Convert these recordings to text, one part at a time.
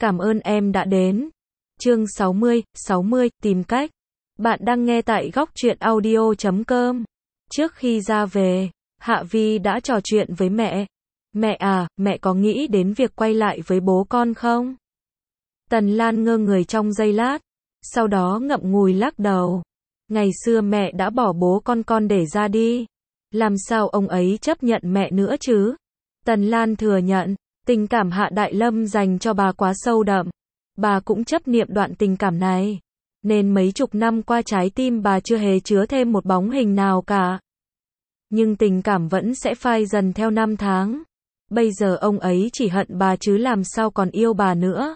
Cảm ơn em đã đến. Chương 60, tìm cách. Bạn đang nghe tại góc truyện audio.com. Trước khi ra về, Hạ Vi đã trò chuyện với mẹ. Mẹ à, mẹ có nghĩ đến việc quay lại với bố con không? Tần Lan ngơ người trong giây lát, sau đó ngậm ngùi lắc đầu. Ngày xưa mẹ đã bỏ bố con để ra đi. Làm sao ông ấy chấp nhận mẹ nữa chứ? Tần Lan thừa nhận, tình cảm Hạ Đại Lâm dành cho bà quá sâu đậm. Bà cũng chấp niệm đoạn tình cảm này. Nên mấy chục năm qua trái tim bà chưa hề chứa thêm một bóng hình nào cả. Nhưng tình cảm vẫn sẽ phai dần theo năm tháng. Bây giờ ông ấy chỉ hận bà chứ làm sao còn yêu bà nữa.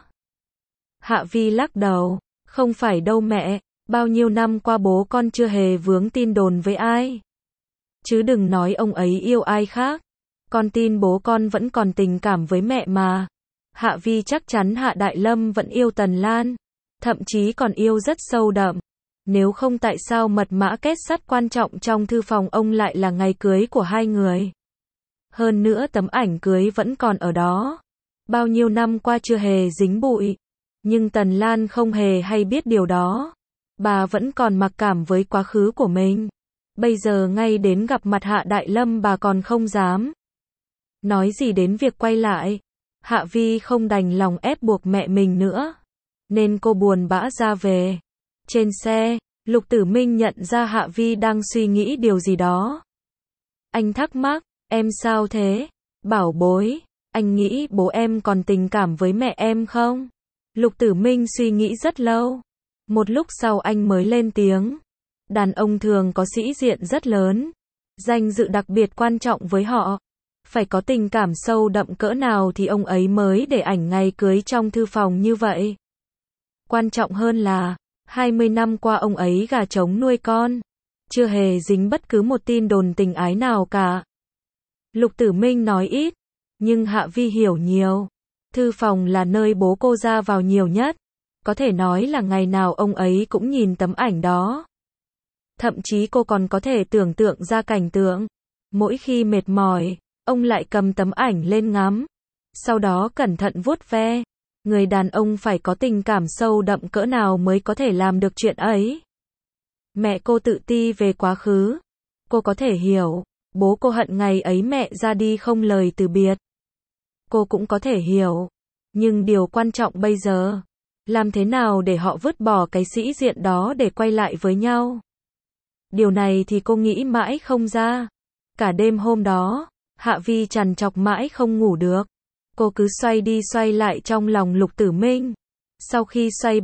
Hạ Vi lắc đầu, không phải đâu mẹ, bao nhiêu năm qua bố con chưa hề vướng tin đồn với ai. Chứ đừng nói ông ấy yêu ai khác. Con tin bố con vẫn còn tình cảm với mẹ mà. Hạ Vi chắc chắn Hạ Đại Lâm vẫn yêu Tần Lan. Thậm chí còn yêu rất sâu đậm. Nếu không tại sao mật mã kết sắt quan trọng trong thư phòng ông lại là ngày cưới của hai người. Hơn nữa tấm ảnh cưới vẫn còn ở đó. Bao nhiêu năm qua chưa hề dính bụi. Nhưng Tần Lan không hề hay biết điều đó. Bà vẫn còn mặc cảm với quá khứ của mình. Bây giờ ngay đến gặp mặt Hạ Đại Lâm bà còn không dám. Nói gì đến việc quay lại. Hạ Vi không đành lòng ép buộc mẹ mình nữa. Nên cô buồn bã ra về. Trên xe, Lục Tử Minh nhận ra Hạ Vi đang suy nghĩ điều gì đó. Anh thắc mắc, em sao thế? Bảo bối, anh nghĩ bố em còn tình cảm với mẹ em không? Lục Tử Minh suy nghĩ rất lâu. Một lúc sau anh mới lên tiếng. Đàn ông thường có sĩ diện rất lớn. Danh dự đặc biệt quan trọng với họ. Phải có tình cảm sâu đậm cỡ nào thì ông ấy mới để ảnh ngày cưới trong thư phòng như vậy. Quan trọng hơn là, 20 năm qua ông ấy gà trống nuôi con. Chưa hề dính bất cứ một tin đồn tình ái nào cả. Lục Tử Minh nói ít, nhưng Hạ Vi hiểu nhiều. Thư phòng là nơi bố cô ra vào nhiều nhất. Có thể nói là ngày nào ông ấy cũng nhìn tấm ảnh đó. Thậm chí cô còn có thể tưởng tượng ra cảnh tượng. Mỗi khi mệt mỏi, ông lại cầm tấm ảnh lên ngắm. Sau đó cẩn thận vuốt ve. Người đàn ông phải có tình cảm sâu đậm cỡ nào mới có thể làm được chuyện ấy. Mẹ cô tự ti về quá khứ. Cô có thể hiểu. Bố cô hận ngày ấy mẹ ra đi không lời từ biệt. Cô cũng có thể hiểu. Nhưng điều quan trọng bây giờ, làm thế nào để họ vứt bỏ cái sĩ diện đó để quay lại với nhau. Điều này thì cô nghĩ mãi không ra. Cả đêm hôm đó, Hạ Vi trằn trọc mãi không ngủ được. Cô cứ xoay đi xoay lại trong lòng Lục Tử Minh. Sau khi xoay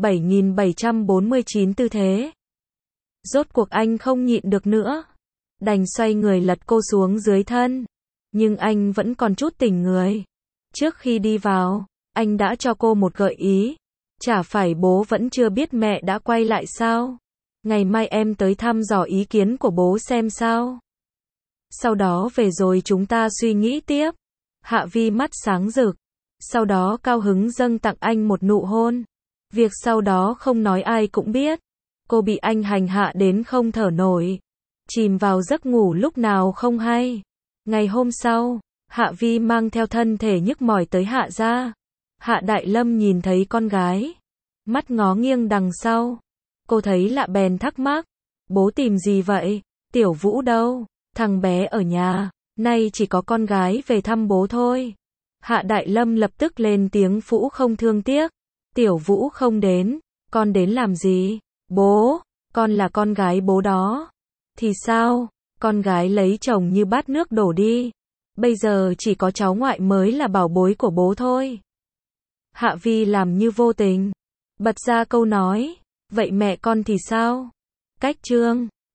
7749 tư thế, rốt cuộc anh không nhịn được nữa. Đành xoay người lật cô xuống dưới thân. Nhưng anh vẫn còn chút tỉnh người. Trước khi đi vào, anh đã cho cô một gợi ý. Chả phải bố vẫn chưa biết mẹ đã quay lại sao? Ngày mai em tới thăm dò ý kiến của bố xem sao. Sau đó về rồi chúng ta suy nghĩ tiếp. Hạ Vi mắt sáng rực. Sau đó cao hứng dâng tặng anh một nụ hôn. Việc sau đó không nói ai cũng biết. Cô bị anh hành hạ đến không thở nổi. Chìm vào giấc ngủ lúc nào không hay. Ngày hôm sau, Hạ Vi mang theo thân thể nhức mỏi tới Hạ gia. Hạ Đại Lâm nhìn thấy con gái. Mắt ngó nghiêng đằng sau. Cô thấy lạ bèn thắc mắc. Bố tìm gì vậy? Tiểu Vũ đâu? Thằng bé ở nhà. Nay chỉ có con gái về thăm bố thôi. Hạ Đại Lâm lập tức lên tiếng phũ không thương tiếc. Tiểu Vũ không đến. Con đến làm gì? Bố, con là con gái bố đó. Thì sao? Con gái lấy chồng như bát nước đổ đi. Bây giờ chỉ có cháu ngoại mới là bảo bối của bố thôi. Hạ Vi làm như vô tình. Bật ra câu nói. Vậy mẹ con thì sao? Cách chương